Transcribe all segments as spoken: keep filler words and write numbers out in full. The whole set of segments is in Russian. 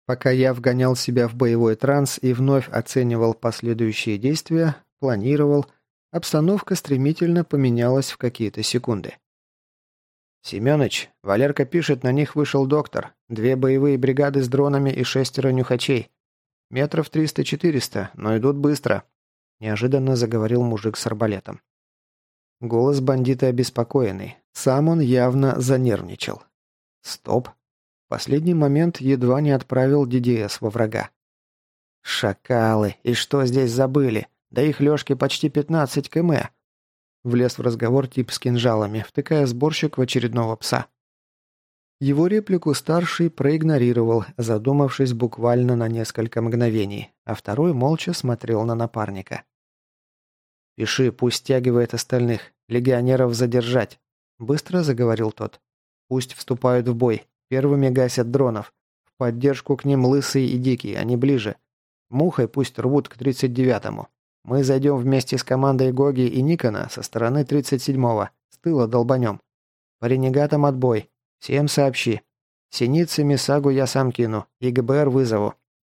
Пока я вгонял себя в боевой транс и вновь оценивал последующие действия, планировал, обстановка стремительно поменялась в какие-то секунды. «Семёныч, Валерка пишет, на них вышел доктор. Две боевые бригады с дронами и шестеро нюхачей. Метров триста-четыреста, но идут быстро», – неожиданно заговорил мужик с арбалетом. Голос бандита обеспокоенный. Сам он явно занервничал. «Стоп!» В последний момент едва не отправил ди ди эс во врага. «Шакалы! И что здесь забыли? Да их Лёшки почти пятнадцать километров!» Влез в разговор тип с кинжалами, втыкая сборщик в очередного пса. Его реплику старший проигнорировал, задумавшись буквально на несколько мгновений, а второй молча смотрел на напарника. «Пиши, пусть стягивает остальных. Легионеров задержать», – быстро заговорил тот. «Пусть вступают в бой. Первыми гасят дронов. В поддержку к ним Лысый и Дикий, они ближе. Мухой пусть рвут к тридцать девятому. Мы зайдем вместе с командой Гоги и Никона со стороны тридцать седьмого. С тыла долбанем. По ренегатам отбой. Всем сообщи. Синицы Мисагу я сам кину. И гэ бэ эр вызову».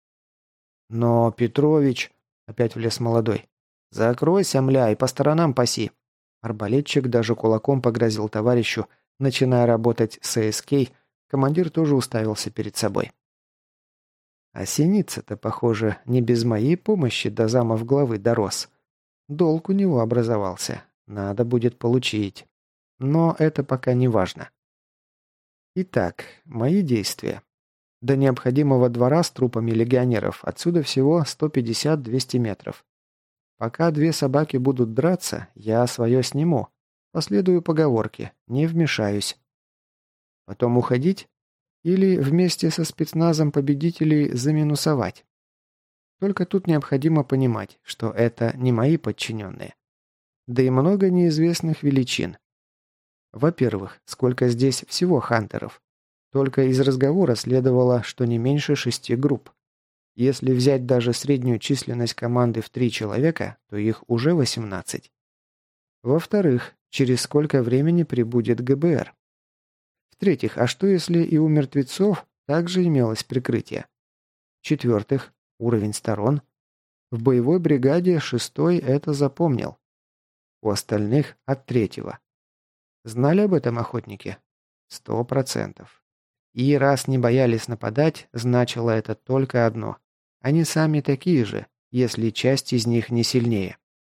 «Но, Петрович...» – опять влез молодой. «Закройся, мля, и по сторонам паси». Арбалетчик даже кулаком погрозил товарищу, начиная работать с эй эс кей. Командир тоже уставился перед собой. А Синица-то, похоже, не без моей помощи до замов главы дорос. Долг у него образовался. Надо будет получить. Но это пока не важно. Итак, мои действия. До необходимого двора с трупами легионеров отсюда всего сто пятьдесят - двести метров. Пока две собаки будут драться, я свое сниму. Последую поговорке «не вмешаюсь». Потом уходить? Или вместе со спецназом победителей заминусовать? Только тут необходимо понимать, что это не мои подчиненные. Да и много неизвестных величин. Во-первых, сколько здесь всего хантеров? Только из разговора следовало, что не меньше шести групп. Если взять даже среднюю численность команды в три человека, то их уже восемнадцать. Во-вторых, через сколько времени прибудет гэ бэ эр? В-третьих, а что если и у мертвецов также имелось прикрытие? В-четвертых, уровень сторон. В боевой бригаде шестой это запомнил. У остальных от третьего. Знали об этом охотники? Сто процентов. И раз не боялись нападать, значило это только одно. Они сами такие же, если часть из них не сильнее.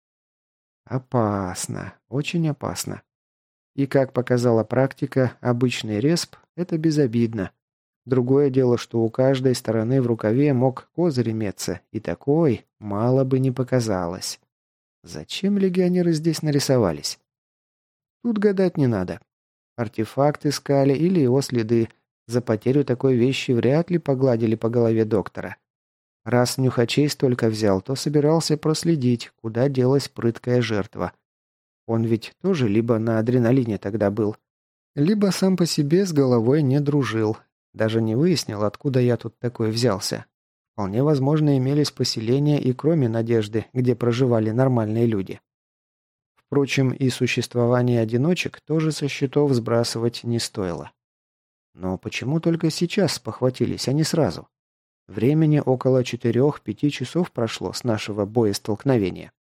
Опасно. Очень опасно. И, как показала практика, обычный респ – это безобидно. Другое дело, что у каждой стороны в рукаве мог козырь иметься, и такой мало бы не показалось. Зачем легионеры здесь нарисовались? Тут гадать не надо. Артефакт искали или его следы. За потерю такой вещи вряд ли погладили по голове доктора. Раз нюхачей столько взял, то собирался проследить, куда делась прыткая жертва. Он ведь тоже либо на адреналине тогда был, либо сам по себе с головой не дружил. Даже не выяснил, откуда я тут такой взялся. Вполне возможно, имелись поселения и кроме Надежды, где проживали нормальные люди. Впрочем, и существование одиночек тоже со счетов сбрасывать не стоило. Но почему только сейчас спохватились, а не сразу? Времени около четырех-пяти часов прошло с нашего боестолкновения.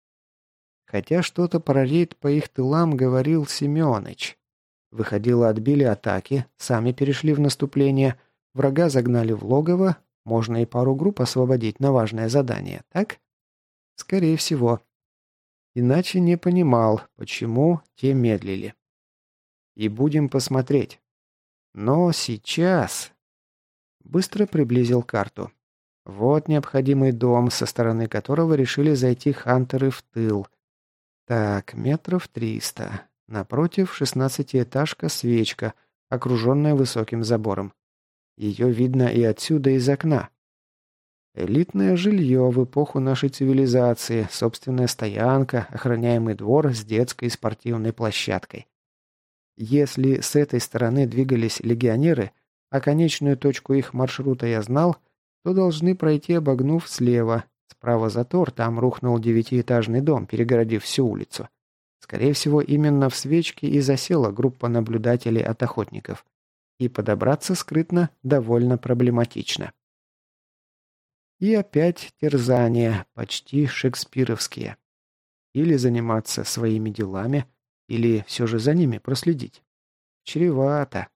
Хотя что-то про рейд по их тылам говорил Семёныч. Выходило, отбили атаки, сами перешли в наступление, врага загнали в логово, можно и пару групп освободить на важное задание, так? Скорее всего. Иначе не понимал, почему те медлили. И будем посмотреть. Но сейчас... Быстро приблизил карту. Вот необходимый дом, со стороны которого решили зайти хантеры в тыл. Так, метров триста. Напротив шестнадцатиэтажка свечка, окруженная высоким забором. Ее видно и отсюда, из окна. Элитное жилье в эпоху нашей цивилизации, собственная стоянка, охраняемый двор с детской и спортивной площадкой. Если с этой стороны двигались легионеры, а конечную точку их маршрута я знал, то должны пройти, обогнув слева. Справа затор, там рухнул девятиэтажный дом, перегородив всю улицу. Скорее всего, именно в свечке и засела группа наблюдателей от охотников. И подобраться скрытно довольно проблематично. И опять терзания, почти шекспировские. Или заниматься своими делами, или все же за ними проследить. Чревато.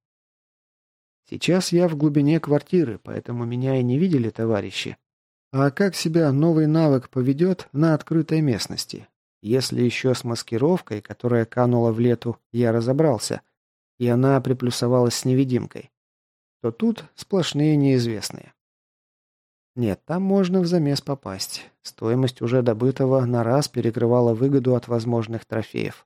Сейчас я в глубине квартиры, поэтому меня и не видели товарищи. А как себя новый навык поведет на открытой местности? Если еще с маскировкой, которая канула в лету, я разобрался, и она приплюсовалась с невидимкой, то тут сплошные неизвестные. Нет, там можно в замес попасть. Стоимость уже добытого на раз перекрывала выгоду от возможных трофеев.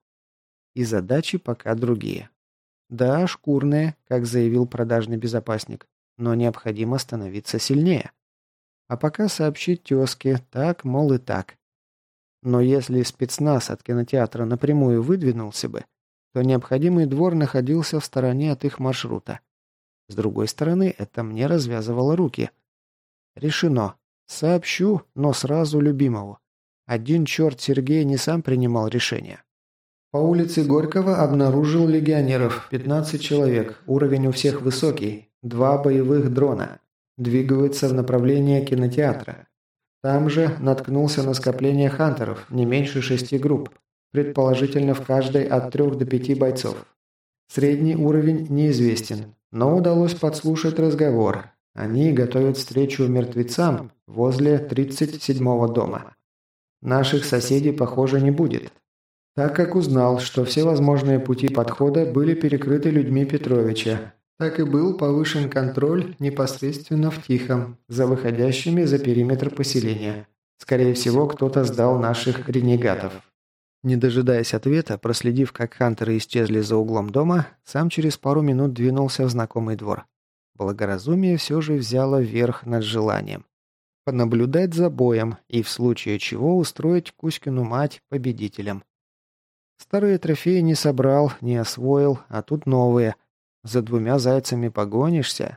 И задачи пока другие. Да, шкурные, как заявил продажный безопасник, но необходимо становиться сильнее. А пока сообщить тезке, так, мол, и так. Но если спецназ от кинотеатра напрямую выдвинулся бы, то необходимый двор находился в стороне от их маршрута. С другой стороны, это мне развязывало руки. Решено. Сообщу, но сразу любимому. Один черт Сергей не сам принимал решение. По улице Горького обнаружил легионеров, пятнадцать человек, уровень у всех высокий, два боевых дрона. Двигаются в направлении кинотеатра. Там же наткнулся на скопление хантеров, не меньше шести групп, предположительно в каждой от трех до пяти бойцов. Средний уровень неизвестен, но удалось подслушать разговор. Они готовят встречу мертвецам возле тридцать седьмого дома. Наших соседей, похоже, не будет, так как узнал, что все возможные пути подхода были перекрыты людьми Петровича. Так и был повышен контроль непосредственно в Тихом, за выходящими за периметр поселения. Скорее всего, кто-то сдал наших ренегатов. Не дожидаясь ответа, проследив, как хантеры исчезли за углом дома, сам через пару минут двинулся в знакомый двор. Благоразумие все же взяло верх над желанием. Понаблюдать за боем и в случае чего устроить Кузькину мать победителем. Старые трофеи не собрал, не освоил, а тут новые. За двумя зайцами погонишься.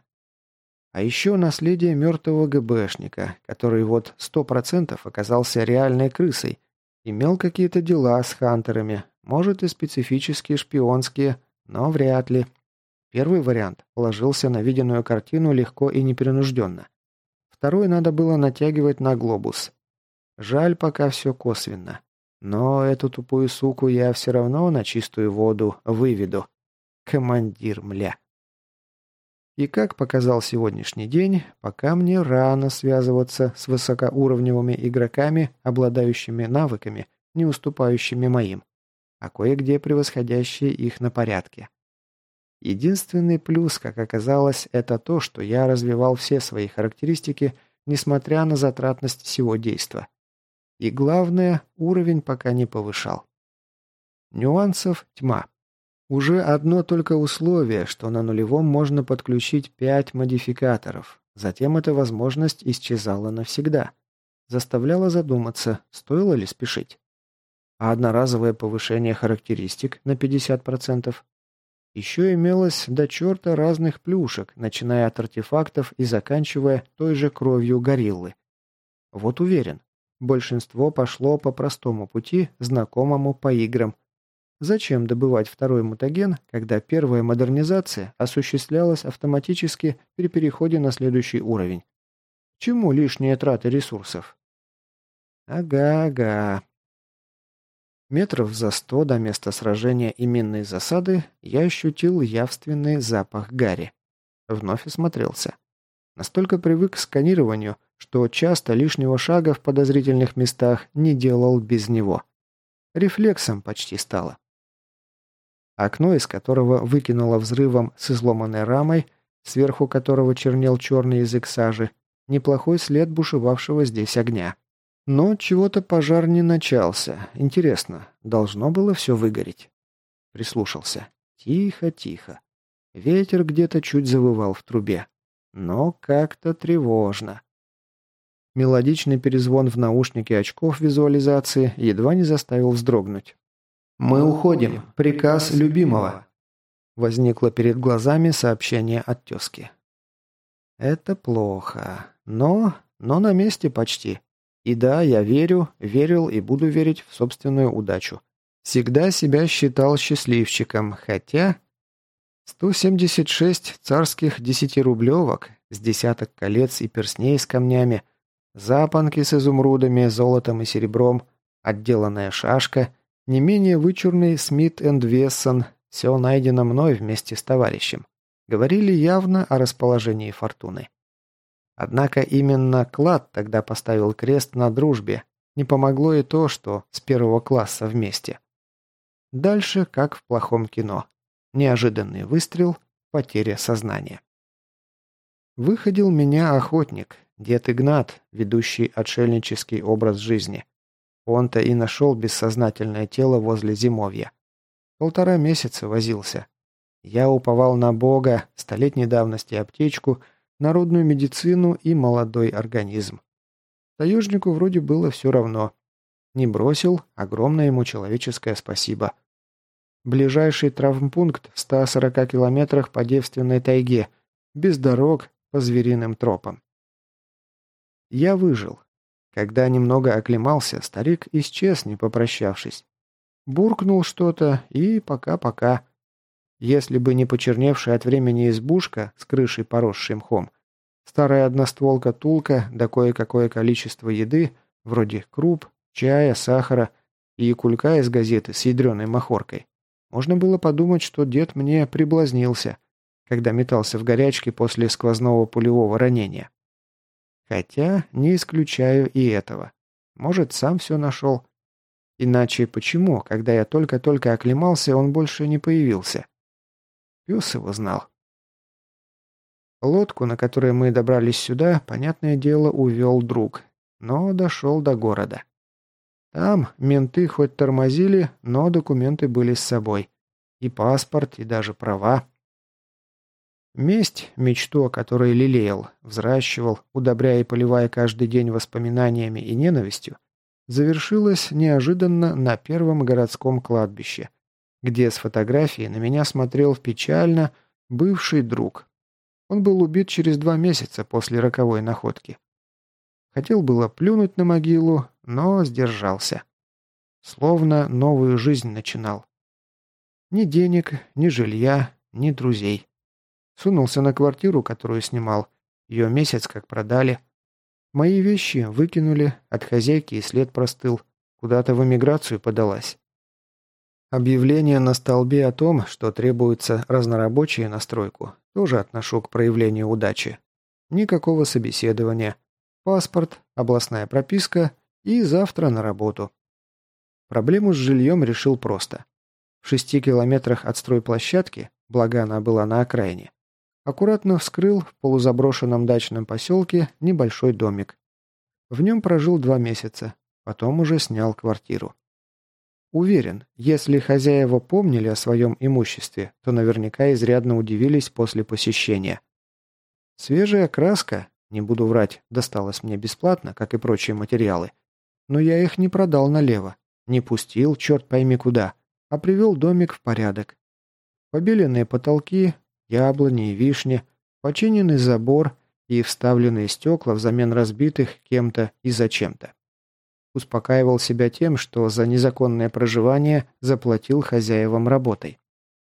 А еще наследие мертвого ГБшника, который вот сто процентов оказался реальной крысой, имел какие-то дела с хантерами, может и специфические шпионские, но вряд ли. Первый вариант ложился на виденную картину легко и непринужденно. Второй надо было натягивать на глобус. Жаль, пока все косвенно. Но эту тупую суку я все равно на чистую воду выведу. Командир, мля. И как показал сегодняшний день, пока мне рано связываться с высокоуровневыми игроками, обладающими навыками, не уступающими моим, а кое-где превосходящие их на порядке. Единственный плюс, как оказалось, это то, что я развивал все свои характеристики, несмотря на затратность всего действа. И главное, уровень пока не повышал. Нюансов тьма. Уже одно только условие, что на нулевом можно подключить пять модификаторов. Затем эта возможность исчезала навсегда. Заставляла задуматься, стоило ли спешить. А одноразовое повышение характеристик на пятьдесят процентов. Еще имелось до черта разных плюшек, начиная от артефактов и заканчивая той же кровью гориллы. Вот уверен, большинство пошло по простому пути, знакомому по играм. Зачем добывать второй мутаген, когда первая модернизация осуществлялась автоматически при переходе на следующий уровень? Чему лишние траты ресурсов? Ага-ага. Метров за сто до места сражения и минной засады я ощутил явственный запах гари. Вновь осмотрелся. Настолько привык к сканированию, что часто лишнего шага в подозрительных местах не делал без него. Рефлексом почти стало. Окно, из которого выкинуло взрывом с изломанной рамой, сверху которого чернел черный язык сажи, неплохой след бушевавшего здесь огня. Но чего-то пожар не начался. Интересно, должно было все выгореть. Прислушался. Тихо, тихо. Ветер где-то чуть завывал в трубе. Но как-то тревожно. Мелодичный перезвон в наушнике очков визуализации едва не заставил вздрогнуть. «Мы уходим. Приказ любимого». Возникло перед глазами сообщение от тезки. «Это плохо. Но... но на месте почти. И да, я верю, верил и буду верить в собственную удачу. Всегда себя считал счастливчиком, хотя... сто семьдесят шесть царских десятирублевок с десяток колец и перстней с камнями, Запонки с изумрудами, золотом и серебром, отделанная шашка, не менее вычурный Смит энд Вессон, все найдено мной вместе с товарищем. Говорили явно о расположении фортуны. Однако именно клад тогда поставил крест на дружбе. Не помогло и то, что с первого класса вместе. Дальше, как в плохом кино. Неожиданный выстрел, потеря сознания. Выходил меня охотник, дед Игнат, ведущий отшельнический образ жизни. Он-то и нашел бессознательное тело возле зимовья. Полтора месяца возился. Я уповал на Бога, столетней давности аптечку, народную медицину и молодой организм. Таежнику вроде было все равно. Не бросил, огромное ему человеческое спасибо. Ближайший травмпункт в ста сорока километрах по девственной тайге, без дорог, по звериным тропам. Я выжил. Когда немного оклемался, старик исчез, не попрощавшись. Буркнул что-то и пока-пока. Если бы не почерневшая от времени избушка с крышей, поросшей мхом, старая одностволка-тулка да кое-какое количество еды, вроде круп, чая, сахара и кулька из газеты с ядреной махоркой, можно было подумать, что дед мне приблазнился, когда метался в горячке после сквозного пулевого ранения. Хотя не исключаю и этого. Может, сам все нашел. Иначе почему, когда я только-только оклемался, он больше не появился? Пес его знал. Лодку, на которой мы добрались сюда, понятное дело, увел друг. Но дошел до города. Там менты хоть тормозили, но документы были с собой. И паспорт, и даже права. Месть, мечту, о которой лелеял, взращивал, удобряя и поливая каждый день воспоминаниями и ненавистью, завершилась неожиданно на первом городском кладбище, где с фотографии на меня смотрел печально бывший друг. Он был убит через два месяца после роковой находки. Хотел было плюнуть на могилу, но сдержался. Словно новую жизнь начинал. Ни денег, ни жилья, ни друзей. Сунулся на квартиру, которую снимал. Ее месяц как продали. Мои вещи выкинули, от хозяйки и след простыл. Куда-то в эмиграцию подалась. Объявление на столбе о том, что требуются разнорабочие на стройку, тоже отношу к проявлению удачи. Никакого собеседования. Паспорт, областная прописка и завтра на работу. Проблему с жильем решил просто. В шести километрах от стройплощадки, благо она была на окраине, аккуратно вскрыл в полузаброшенном дачном поселке небольшой домик. В нем прожил два месяца, потом уже снял квартиру. Уверен, если хозяева помнили о своем имуществе, то наверняка изрядно удивились после посещения. Свежая краска, не буду врать, досталась мне бесплатно, как и прочие материалы, но я их не продал налево, не пустил, черт пойми куда, а привел домик в порядок. Побеленные потолки, яблони и вишни, починенный забор и вставленные стекла взамен разбитых кем-то и зачем-то. Успокаивал себя тем, что за незаконное проживание заплатил хозяевам работой.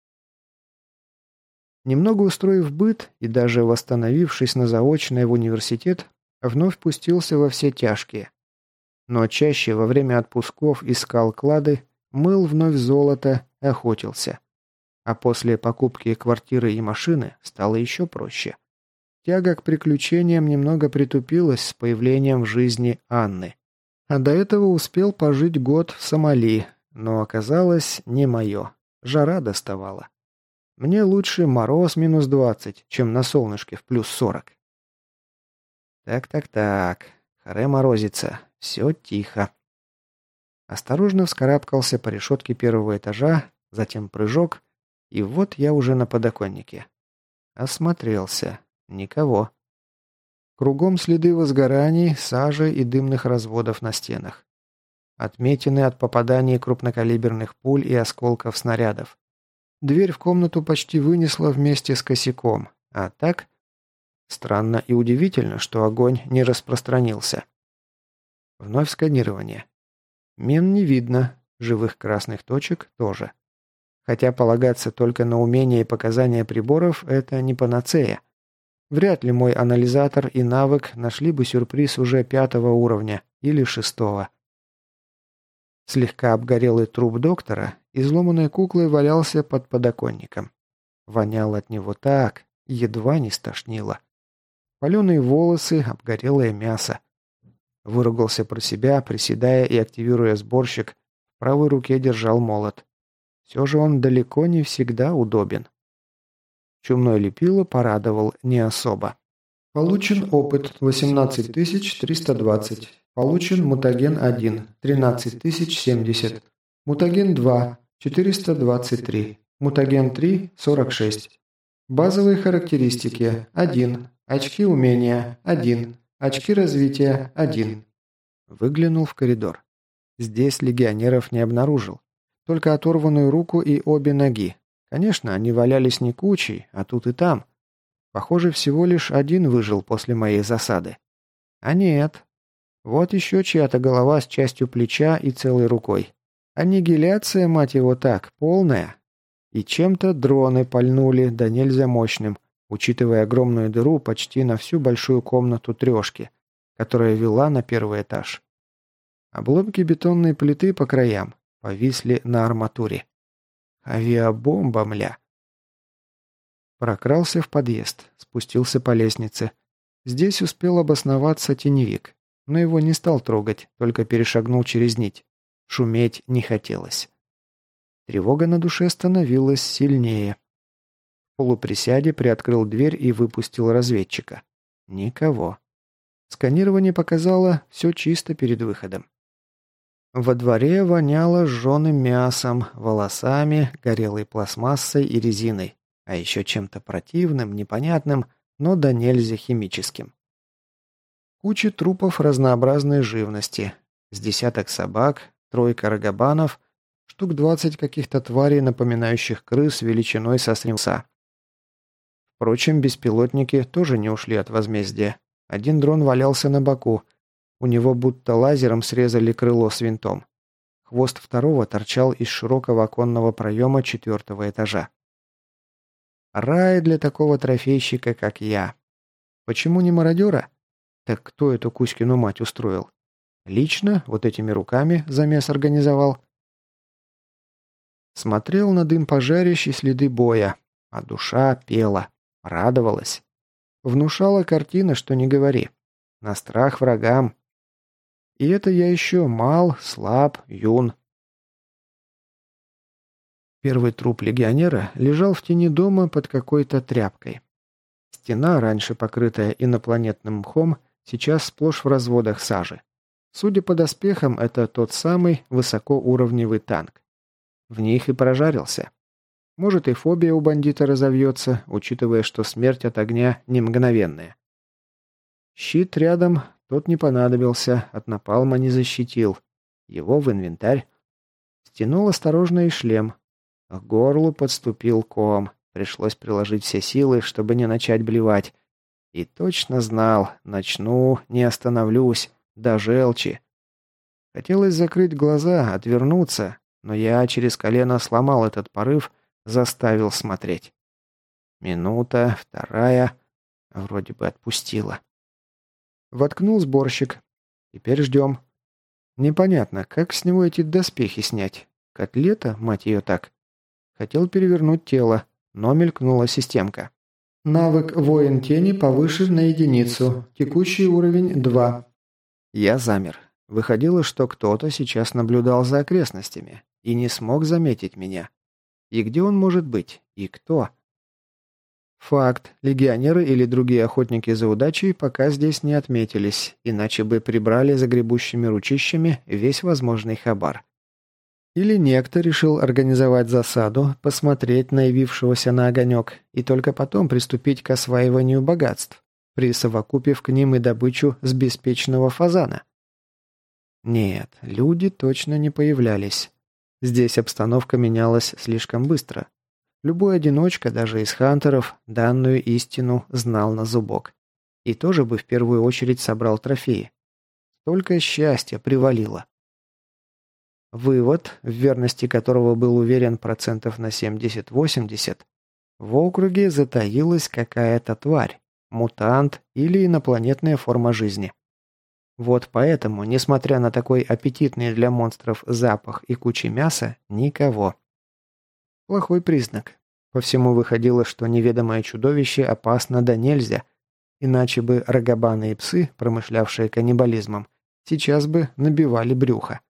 Немного устроив быт и даже восстановившись на заочное в университет, вновь пустился во все тяжкие. Но чаще во время отпусков искал клады, мыл вновь золото, охотился. А после покупки квартиры и машины стало еще проще. Тяга к приключениям немного притупилась с появлением в жизни Анны. А до этого успел пожить год в Сомали, но оказалось не мое. Жара доставала. Мне лучше мороз минус двадцать, чем на солнышке в плюс сорок. Так-так-так, харе морозится, все тихо. Осторожно вскарабкался по решетке первого этажа, затем прыжок, и вот я уже на подоконнике. Осмотрелся. Никого. Кругом следы возгораний, сажи и дымных разводов на стенах. Отметины от попаданий крупнокалиберных пуль и осколков снарядов. Дверь в комнату почти вынесла вместе с косяком, а так... Странно и удивительно, что огонь не распространился. Вновь сканирование. Мин не видно, живых красных точек тоже. Хотя полагаться только на умения и показания приборов – это не панацея. Вряд ли мой анализатор и навык нашли бы сюрприз уже пятого уровня или шестого. Слегка обгорелый труп доктора изломанной куклой валялся под подоконником. Вонял от него так, едва не стошнило. Паленые волосы, обгорелое мясо. Выругался про себя, приседая и активируя сборщик, в правой руке держал молот. Все же он далеко не всегда удобен. Чумной лепило порадовал не особо. Получен опыт восемнадцать тысяч триста двадцать. Получен мутаген один тринадцать тысяч семьдесят. Мутаген два четыреста двадцать три. Мутаген три сорок шесть. Базовые характеристики один. Очки умения один. Очки развития один. Выглянул в коридор. Здесь легионеров не обнаружил. Только оторванную руку и обе ноги. Конечно, они валялись не кучей, а тут и там. Похоже, всего лишь один выжил после моей засады. А нет. Вот еще чья-то голова с частью плеча и целой рукой. Аннигиляция, мать его так, полная. И чем-то дроны пальнули, да нельзя мощным, учитывая огромную дыру почти на всю большую комнату трешки, которая вела на первый этаж. Обломки бетонной плиты по краям повисли на арматуре. Авиабомба, мля. Прокрался в подъезд, спустился по лестнице. Здесь успел обосноваться теневик, но его не стал трогать, только перешагнул через нить. Шуметь не хотелось. Тревога на душе становилась сильнее. В полуприсяде приоткрыл дверь и выпустил разведчика. Никого. Сканирование показало все чисто перед выходом. Во дворе воняло сжёным мясом, волосами, горелой пластмассой и резиной, а еще чем-то противным, непонятным, но до нельзя химическим. Куча трупов разнообразной живности, с десяток собак, тройка рогобанов, штук двадцать каких-то тварей, напоминающих крыс величиной со стримса. Впрочем, беспилотники тоже не ушли от возмездия. Один дрон валялся на боку. У него будто лазером срезали крыло с винтом. Хвост второго торчал из широкого оконного проема четвертого этажа. Рай для такого трофейщика, как я. Почему не мародера? Так кто эту Кузькину мать устроил? Лично, вот этими руками, замес организовал? Смотрел на дым пожарищ и следы боя, а душа пела, радовалась. Внушала картина, что не говори. На страх врагам. И это я еще мал, слаб, юн. Первый труп легионера лежал в тени дома под какой-то тряпкой. Стена, раньше покрытая инопланетным мхом, сейчас сплошь в разводах сажи. Судя по доспехам, это тот самый высокоуровневый танк. В них и прожарился. Может, и фобия у бандита разовьется, учитывая, что смерть от огня не мгновенная. Щит рядом, тот не понадобился, от напалма не защитил. Его в инвентарь. Стянул осторожно и шлем. К горлу подступил ком. Пришлось приложить все силы, чтобы не начать блевать. И точно знал, начну, не остановлюсь, до желчи. Хотелось закрыть глаза, отвернуться, но я через колено сломал этот порыв, заставил смотреть. Минута, вторая, вроде бы отпустила. Воткнул сборщик. Теперь ждем. Непонятно, как с него эти доспехи снять. Котлета, мать ее так. Хотел перевернуть тело, но мелькнула системка. Навык «Воин тени» повышен на единицу. Текущий уровень два. Я замер. Выходило, что кто-то сейчас наблюдал за окрестностями и не смог заметить меня. И где он может быть? И кто? Факт. Легионеры или другие охотники за удачей пока здесь не отметились, иначе бы прибрали за гребущими ручищами весь возможный хабар. Или некто решил организовать засаду, посмотреть на явившегося на огонек и только потом приступить к осваиванию богатств, присовокупив к ним и добычу с беспечного фазана. Нет, люди точно не появлялись. Здесь обстановка менялась слишком быстро. Любой одиночка, даже из хантеров, данную истину знал на зубок. И тоже бы в первую очередь собрал трофеи. Столько счастья привалило. Вывод, в верности которого был уверен процентов на семьдесят-восемьдесят, в округе затаилась какая-то тварь. мутант или инопланетная форма жизни. Вот поэтому, несмотря на такой аппетитный для монстров запах и кучу мяса, никого. Плохой признак. По всему выходило, что неведомое чудовище опасно да нельзя, иначе бы рогобаные псы, промышлявшие каннибализмом, сейчас бы набивали брюхо.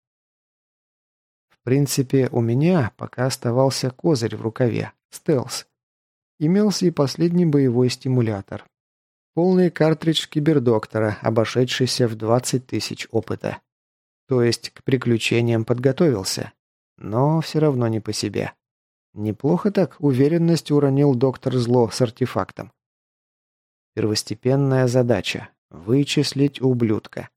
В принципе, у меня пока оставался козырь в рукаве – стелс. Имелся и последний боевой стимулятор. Полный картридж кибердоктора, обошедшийся в двадцать тысяч опыта. То есть к приключениям подготовился, но все равно не по себе. Неплохо так уверенность уронил доктор Зло с артефактом. Первостепенная задача – вычислить ублюдка.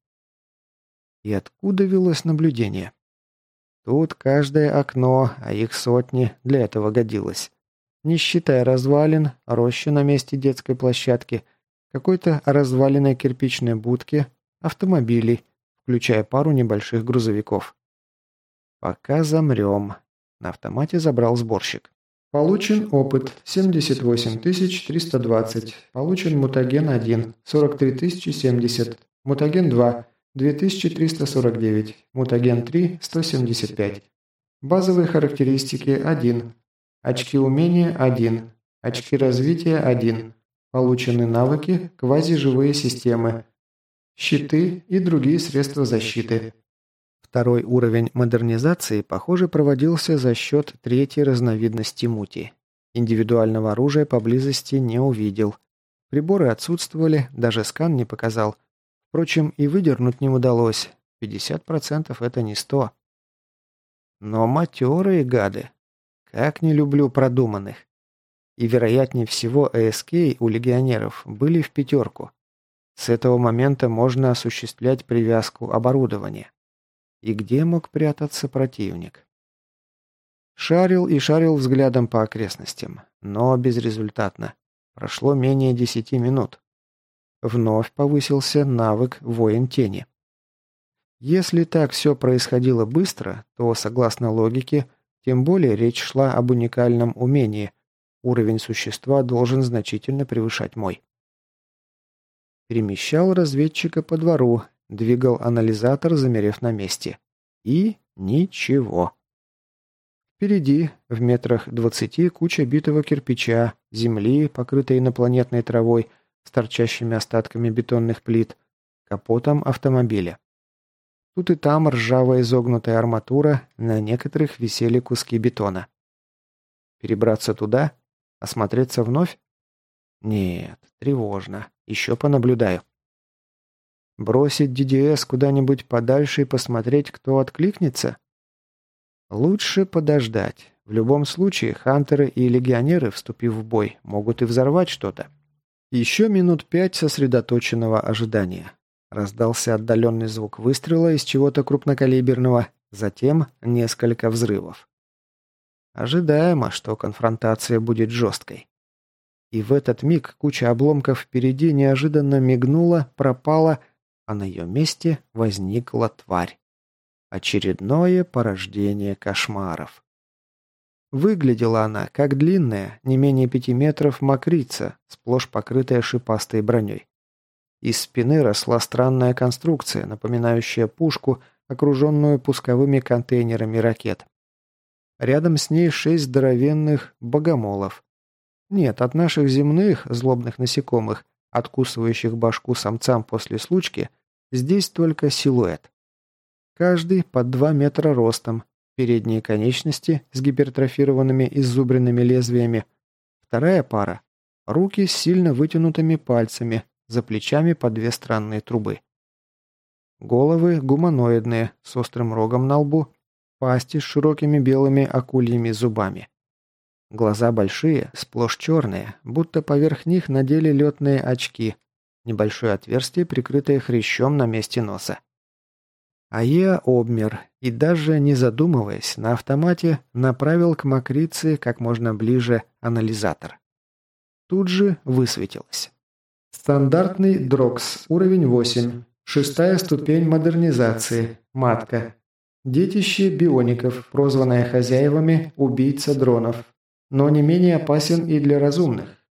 И откуда велось наблюдение? Тут каждое окно, а их сотни, для этого годилось. Не считая развалин, рощи на месте детской площадки, какой-то разваленной кирпичной будки, автомобилей, включая пару небольших грузовиков. Пока замрем. На автомате забрал сборщик. Получен опыт семьдесят восемь тысяч триста двадцать. Получен мутаген один сорок три тысячи семьдесят. Мутаген два две тысячи триста сорок девять. Мутаген три сто семьдесят пять. Базовые характеристики один. Очки умения один. Очки развития один. Получены навыки квазиживые системы. Щиты и другие средства защиты. Второй уровень модернизации, похоже, проводился за счет третьей разновидности мути. Индивидуального оружия поблизости не увидел. Приборы отсутствовали, даже скан не показал. Впрочем, и выдернуть не удалось. пятьдесят процентов это не сто. Но матерые гады. Как не люблю продуманных. И вероятнее всего эй эс кей у легионеров были в пятерку. С этого момента можно осуществлять привязку оборудования. И где мог прятаться противник? Шарил и шарил взглядом по окрестностям, но безрезультатно. Прошло менее десяти минут. Вновь повысился навык воин тени. Если так все происходило быстро, то, согласно логике, тем более речь шла об уникальном умении. Уровень существа должен значительно превышать мой. Перемещал разведчика по двору, двигал анализатор, замерев на месте. И ничего. Впереди, в метрах двадцати, куча битого кирпича, земли, покрытой инопланетной травой, с торчащими остатками бетонных плит, капотом автомобиля. Тут и там ржавая изогнутая арматура, на некоторых висели куски бетона. Перебраться туда? Осмотреться вновь? Нет, тревожно. Еще понаблюдаю. Бросить ди ди эс куда-нибудь подальше и посмотреть, кто откликнется? Лучше подождать. В любом случае, хантеры и легионеры, вступив в бой, могут и взорвать что-то. Еще минут пять сосредоточенного ожидания. Раздался отдаленный звук выстрела из чего-то крупнокалиберного, затем несколько взрывов. Ожидаемо, что конфронтация будет жесткой. И в этот миг куча обломков впереди неожиданно мигнула, пропала, а на ее месте возникла тварь. Очередное порождение кошмаров. Выглядела она, как длинная, не менее пяти метров, мокрица, сплошь покрытая шипастой броней. Из спины росла странная конструкция, напоминающая пушку, окруженную пусковыми контейнерами ракет. Рядом с ней шесть здоровенных богомолов. Нет, от наших земных злобных насекомых, откусывающих башку самцам после случки, здесь только силуэт. Каждый под два метра ростом, передние конечности с гипертрофированными иззубренными лезвиями. Вторая пара – руки с сильно вытянутыми пальцами, за плечами по две странные трубы. Головы гуманоидные, с острым рогом на лбу, пасти с широкими белыми акульями зубами. Глаза большие, сплошь черные, будто поверх них надели летные очки, небольшое отверстие, прикрытое хрящом на месте носа. А я обмер и, даже не задумываясь, на автомате направил к мокрице как можно ближе анализатор. Тут же высветилось. Стандартный Дрокс, уровень восемь, шестая ступень модернизации, матка. Детище биоников, прозванное хозяевами убийца дронов, но не менее опасен и для разумных.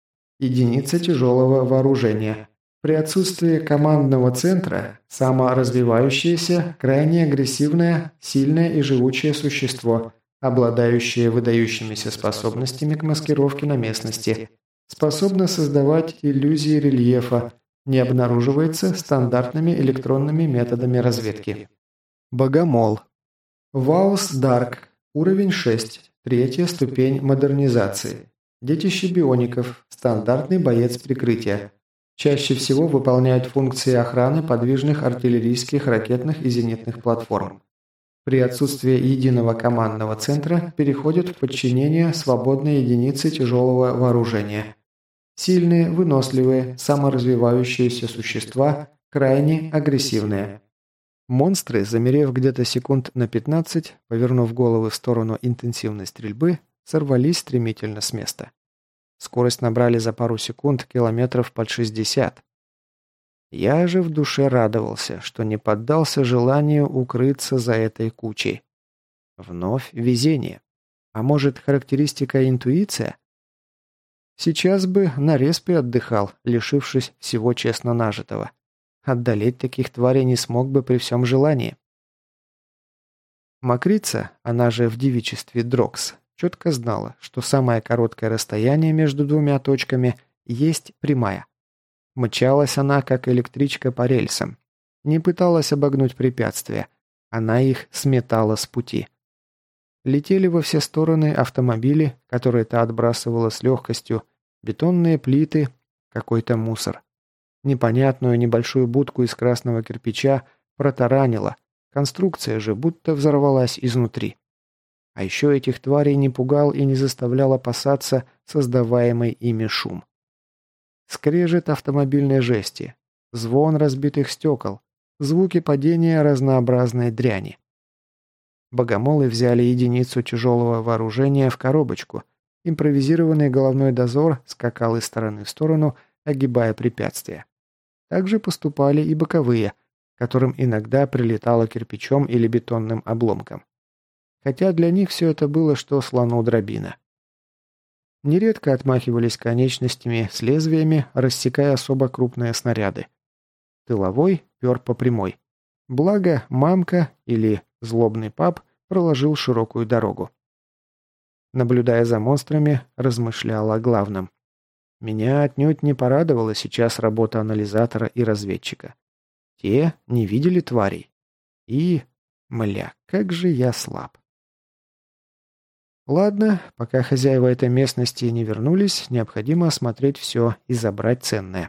единица тяжелого вооружения. При отсутствии командного центра – саморазвивающееся, крайне агрессивное, сильное и живучее существо, обладающее выдающимися способностями к маскировке на местности, способно создавать иллюзии рельефа, не обнаруживается стандартными электронными методами разведки. Богомол. Ваус Дарк. Уровень шесть. Третья ступень модернизации. Детище биоников. Стандартный боец прикрытия. Чаще всего выполняют функции охраны подвижных артиллерийских, ракетных и зенитных платформ. При отсутствии единого командного центра переходят в подчинение свободной единицы тяжелого вооружения. Сильные, выносливые, саморазвивающиеся существа, крайне агрессивные. Монстры, замерев где-то секунд на пятнадцать, повернув головы в сторону интенсивной стрельбы, сорвались стремительно с места. Скорость набрали за пару секунд километров под шестьдесят. Я же в душе радовался, что не поддался желанию укрыться за этой кучей. Вновь везение. А может, характеристика интуиция? Сейчас бы на респе отдыхал, лишившись всего честно нажитого. Отдалить таких тварей не смог бы при всем желании. Мокрица, она же в девичестве Дрокс, четко знала, что самое короткое расстояние между двумя точками есть прямая. Мчалась она, как электричка по рельсам. Не пыталась обогнуть препятствия. Она их сметала с пути. Летели во все стороны автомобили, которые та отбрасывала с легкостью, бетонные плиты, какой-то мусор. Непонятную небольшую будку из красного кирпича протаранила. Конструкция же будто взорвалась изнутри. А еще этих тварей не пугал и не заставлял опасаться создаваемый ими шум. Скрежет автомобильной жести, звон разбитых стекол, звуки падения разнообразной дряни. Богомолы взяли единицу тяжелого вооружения в коробочку. Импровизированный головной дозор скакал из стороны в сторону, огибая препятствия. Также поступали и боковые, которым иногда прилетало кирпичом или бетонным обломком. Хотя для них все это было что слону дробина. Нередко отмахивались конечностями с лезвиями, рассекая особо крупные снаряды. Тыловой пер по прямой. Благо, мамка или злобный пап проложил широкую дорогу. Наблюдая за монстрами, размышлял о главном. Меня отнюдь не порадовала сейчас работа анализатора и разведчика. Те не видели тварей. И, мля, как же я слаб. Ладно, пока хозяева этой местности не вернулись, необходимо осмотреть все и забрать ценное.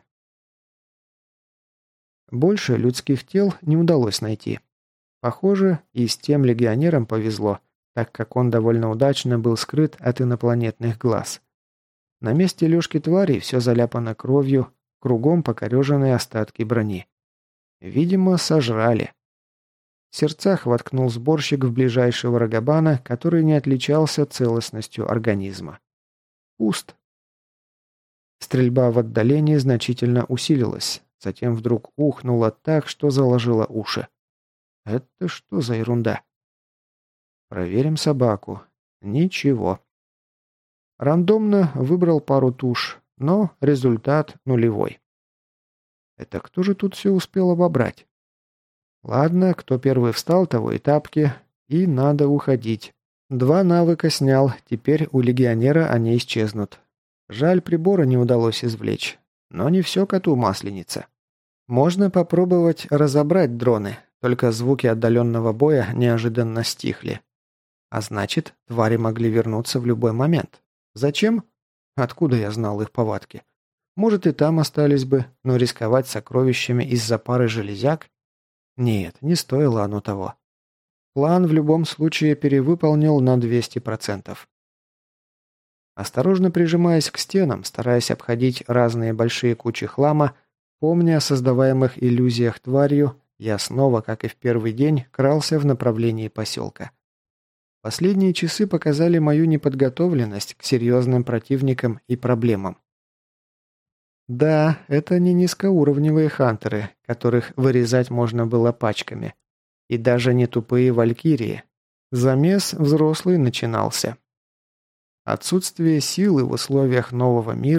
Больше людских тел не удалось найти. Похоже, и с тем легионером повезло, так как он довольно удачно был скрыт от инопланетных глаз. На месте лёжки тварей все заляпано кровью, кругом покореженные остатки брони. Видимо, сожрали. В сердцах воткнул сборщик в ближайшего рогобана, который не отличался целостностью организма. Пуст. Стрельба в отдалении значительно усилилась, затем вдруг ухнула так, что заложило уши. Это что за ерунда? Проверим собаку. Ничего. Рандомно выбрал пару туш, но результат нулевой. Это кто же тут все успел обобрать? Ладно, кто первый встал, того и тапки, и надо уходить. Два навыка снял, теперь у легионера они исчезнут. Жаль, прибора не удалось извлечь, но не все коту масленица. Можно попробовать разобрать дроны, только звуки отдаленного боя неожиданно стихли. А значит, твари могли вернуться в любой момент. Зачем? Откуда я знал их повадки? Может, и там остались бы, но рисковать сокровищами из-за пары железяк? Нет, не стоило оно того. План в любом случае перевыполнил на двести процентов. Осторожно прижимаясь к стенам, стараясь обходить разные большие кучи хлама, помня о создаваемых иллюзиях тварью, я снова, как и в первый день, крался в направлении поселка. Последние часы показали мою неподготовленность к серьезным противникам и проблемам. Да, это не низкоуровневые хантеры, которых вырезать можно было пачками. И даже не тупые валькирии. Замес взрослый начинался. Отсутствие силы в условиях нового мира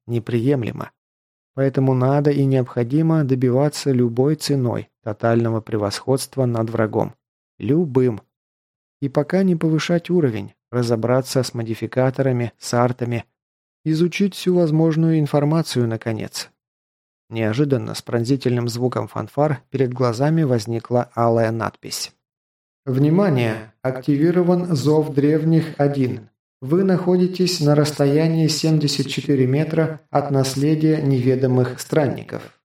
неприемлемо. Поэтому надо и необходимо добиваться любой ценой тотального превосходства над врагом. Любым. И пока не повышать уровень, разобраться с модификаторами, с артами, изучить всю возможную информацию, наконец. Неожиданно с пронзительным звуком фанфар перед глазами возникла алая надпись. «Внимание! Активирован зов древних один. Вы находитесь на расстоянии семьдесят четыре метра от наследия неведомых странников».